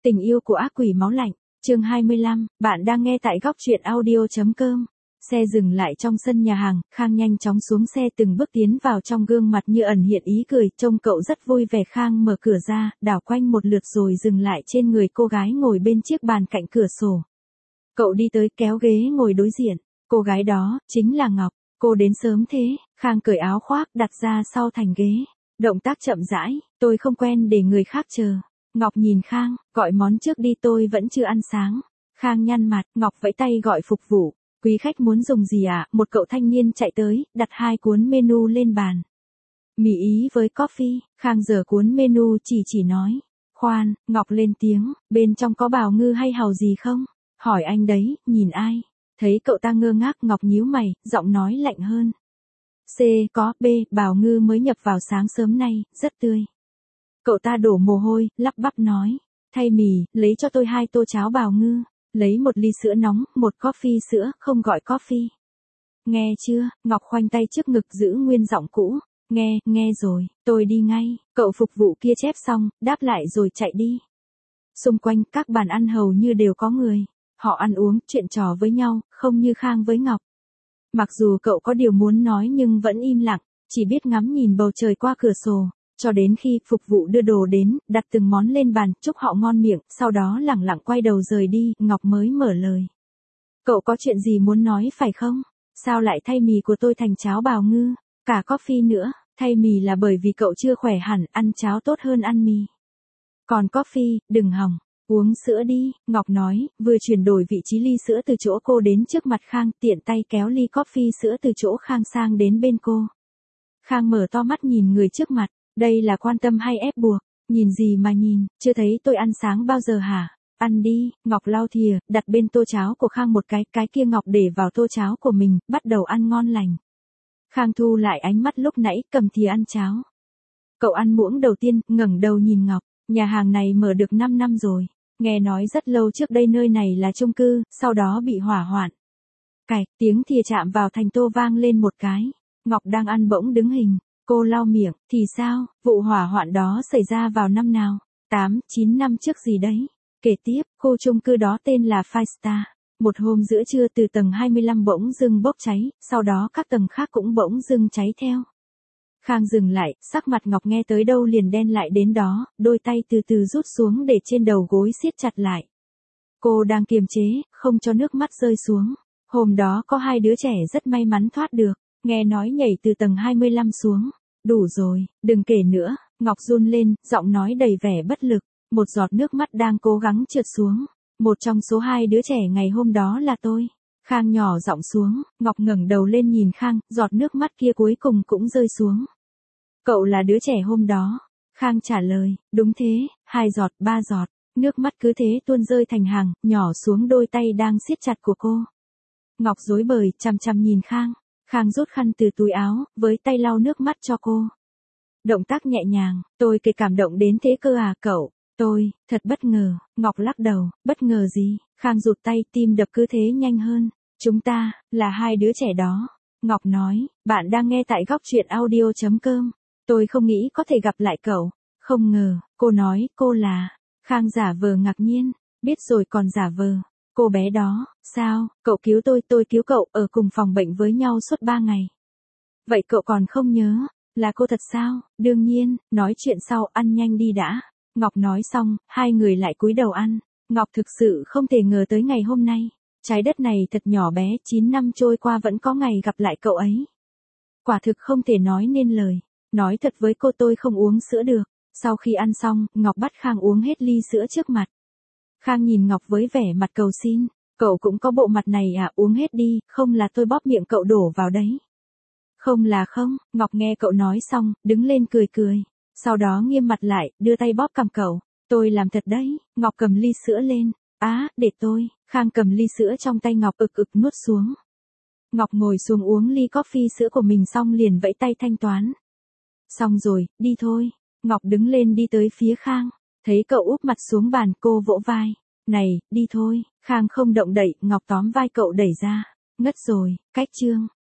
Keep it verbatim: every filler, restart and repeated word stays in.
Tình yêu của ác quỷ máu lạnh, chương hai mươi lăm, bạn đang nghe tại góc truyện audio.com. Xe dừng lại trong sân nhà hàng, Khang nhanh chóng xuống xe từng bước tiến vào trong, gương mặt như ẩn hiện ý cười, trông cậu rất vui vẻ. Khang mở cửa ra, đảo quanh một lượt rồi dừng lại trên người cô gái ngồi bên chiếc bàn cạnh cửa sổ. Cậu đi tới kéo ghế ngồi đối diện, cô gái đó, chính là Ngọc. Cô đến sớm thế? Khang cởi áo khoác đặt ra sau thành ghế. Động tác chậm rãi, tôi không quen để người khác chờ. Ngọc nhìn Khang, gọi món trước đi, tôi vẫn chưa ăn sáng. Khang nhăn mặt, Ngọc vẫy tay gọi phục vụ. Quý khách muốn dùng gì ạ? À? Một cậu thanh niên chạy tới, đặt hai cuốn menu lên bàn. Mì Ý với coffee. Khang giở cuốn menu chỉ chỉ nói. Khoan, Ngọc lên tiếng, bên trong có bào ngư hay hàu gì không? Hỏi anh đấy, nhìn ai? Thấy cậu ta ngơ ngác, Ngọc nhíu mày, giọng nói lạnh hơn. C, có, B, bào ngư mới nhập vào sáng sớm nay, rất tươi. Cậu ta đổ mồ hôi, lắp bắp nói. Thay mì, lấy cho tôi hai tô cháo bào ngư. Lấy một ly sữa nóng, một coffee sữa, không gọi coffee. Nghe chưa? Ngọc khoanh tay trước ngực giữ nguyên giọng cũ. Nghe, nghe rồi, tôi đi ngay. Cậu phục vụ kia chép xong, đáp lại rồi chạy đi. Xung quanh các bàn ăn hầu như đều có người. Họ ăn uống, chuyện trò với nhau, không như Khang với Ngọc. Mặc dù cậu có điều muốn nói nhưng vẫn im lặng, chỉ biết ngắm nhìn bầu trời qua cửa sổ. Cho đến khi phục vụ đưa đồ đến, đặt từng món lên bàn, chúc họ ngon miệng, sau đó lẳng lặng quay đầu rời đi, Ngọc mới mở lời. Cậu có chuyện gì muốn nói phải không? Sao lại thay mì của tôi thành cháo bào ngư? Cả coffee nữa, thay mì là bởi vì cậu chưa khỏe hẳn, ăn cháo tốt hơn ăn mì. Còn coffee, đừng hỏng, uống sữa đi, Ngọc nói, vừa chuyển đổi vị trí ly sữa từ chỗ cô đến trước mặt Khang, tiện tay kéo ly coffee sữa từ chỗ Khang sang đến bên cô. Khang mở to mắt nhìn người trước mặt. Đây là quan tâm hay ép buộc? Nhìn gì mà nhìn, chưa thấy tôi ăn sáng bao giờ hả? Ăn đi, Ngọc lau thìa, đặt bên tô cháo của Khang một cái, cái kia Ngọc để vào tô cháo của mình, bắt đầu ăn ngon lành. Khang thu lại ánh mắt lúc nãy, cầm thìa ăn cháo. Cậu ăn muỗng đầu tiên, ngẩng đầu nhìn Ngọc, nhà hàng này mở được năm năm rồi. Nghe nói rất lâu trước đây nơi này là chung cư, sau đó bị hỏa hoạn. Cạch, tiếng thìa chạm vào thành tô vang lên một cái. Ngọc đang ăn bỗng đứng hình. Cô lau miệng, thì sao, vụ hỏa hoạn đó xảy ra vào năm nào? tám, chín năm trước gì đấy. Kể tiếp, khu chung cư đó tên là Five Star. Một hôm giữa trưa từ tầng hai mươi lăm bỗng dưng bốc cháy, sau đó các tầng khác cũng bỗng dưng cháy theo. Khang dừng lại, sắc mặt Ngọc nghe tới đâu liền đen lại đến đó, đôi tay từ từ rút xuống để trên đầu gối siết chặt lại. Cô đang kiềm chế, không cho nước mắt rơi xuống. Hôm đó có hai đứa trẻ rất may mắn thoát được. Nghe nói nhảy từ tầng hai mươi lăm xuống. Đủ rồi, đừng kể nữa. Ngọc run lên, giọng nói đầy vẻ bất lực. Một giọt nước mắt đang cố gắng trượt xuống. Một trong số hai đứa trẻ ngày hôm đó là tôi. Khang nhỏ giọng xuống, Ngọc ngẩng đầu lên nhìn Khang, giọt nước mắt kia cuối cùng cũng rơi xuống. Cậu là đứa trẻ hôm đó. Khang trả lời, đúng thế, hai giọt, ba giọt. Nước mắt cứ thế tuôn rơi thành hàng, nhỏ xuống đôi tay đang siết chặt của cô. Ngọc rối bời, chằm chằm nhìn Khang. Khang rút khăn từ túi áo, với tay lau nước mắt cho cô. Động tác nhẹ nhàng, tôi kể cảm động đến thế cơ à cậu? Tôi, thật bất ngờ, Ngọc lắc đầu, bất ngờ gì? Khang rụt tay, tim đập cứ thế nhanh hơn. Chúng ta, là hai đứa trẻ đó. Ngọc nói, bạn đang nghe tại góc truyện audio.com. Tôi không nghĩ có thể gặp lại cậu. Không ngờ, cô nói, cô là. Khang giả vờ ngạc nhiên, biết rồi còn giả vờ. Cô bé đó, sao, cậu cứu tôi, tôi cứu cậu, ở cùng phòng bệnh với nhau suốt ba ngày. Vậy cậu còn không nhớ, là cô thật sao? Đương nhiên, nói chuyện sau, ăn nhanh đi đã. Ngọc nói xong, hai người lại cúi đầu ăn. Ngọc thực sự không thể ngờ tới ngày hôm nay. Trái đất này thật nhỏ bé, chín năm trôi qua vẫn có ngày gặp lại cậu ấy. Quả thực không thể nói nên lời. Nói thật với cô, tôi không uống sữa được. Sau khi ăn xong, Ngọc bắt Khang uống hết ly sữa trước mặt. Khang nhìn Ngọc với vẻ mặt cầu xin, cậu cũng có bộ mặt này à, uống hết đi, không là tôi bóp miệng cậu đổ vào đấy. Không là không, Ngọc nghe cậu nói xong, đứng lên cười cười, sau đó nghiêm mặt lại, đưa tay bóp cằm cậu, tôi làm thật đấy. Ngọc cầm ly sữa lên, á, để tôi. Khang cầm ly sữa trong tay Ngọc ực ực nuốt xuống. Ngọc ngồi xuống uống ly coffee sữa của mình xong liền vẫy tay thanh toán. Xong rồi, đi thôi. Ngọc đứng lên đi tới phía Khang. Thấy cậu úp mặt xuống bàn, cô vỗ vai. Này, đi thôi. Khang không động đậy, Ngọc tóm vai cậu đẩy ra. Ngất rồi, cách chương.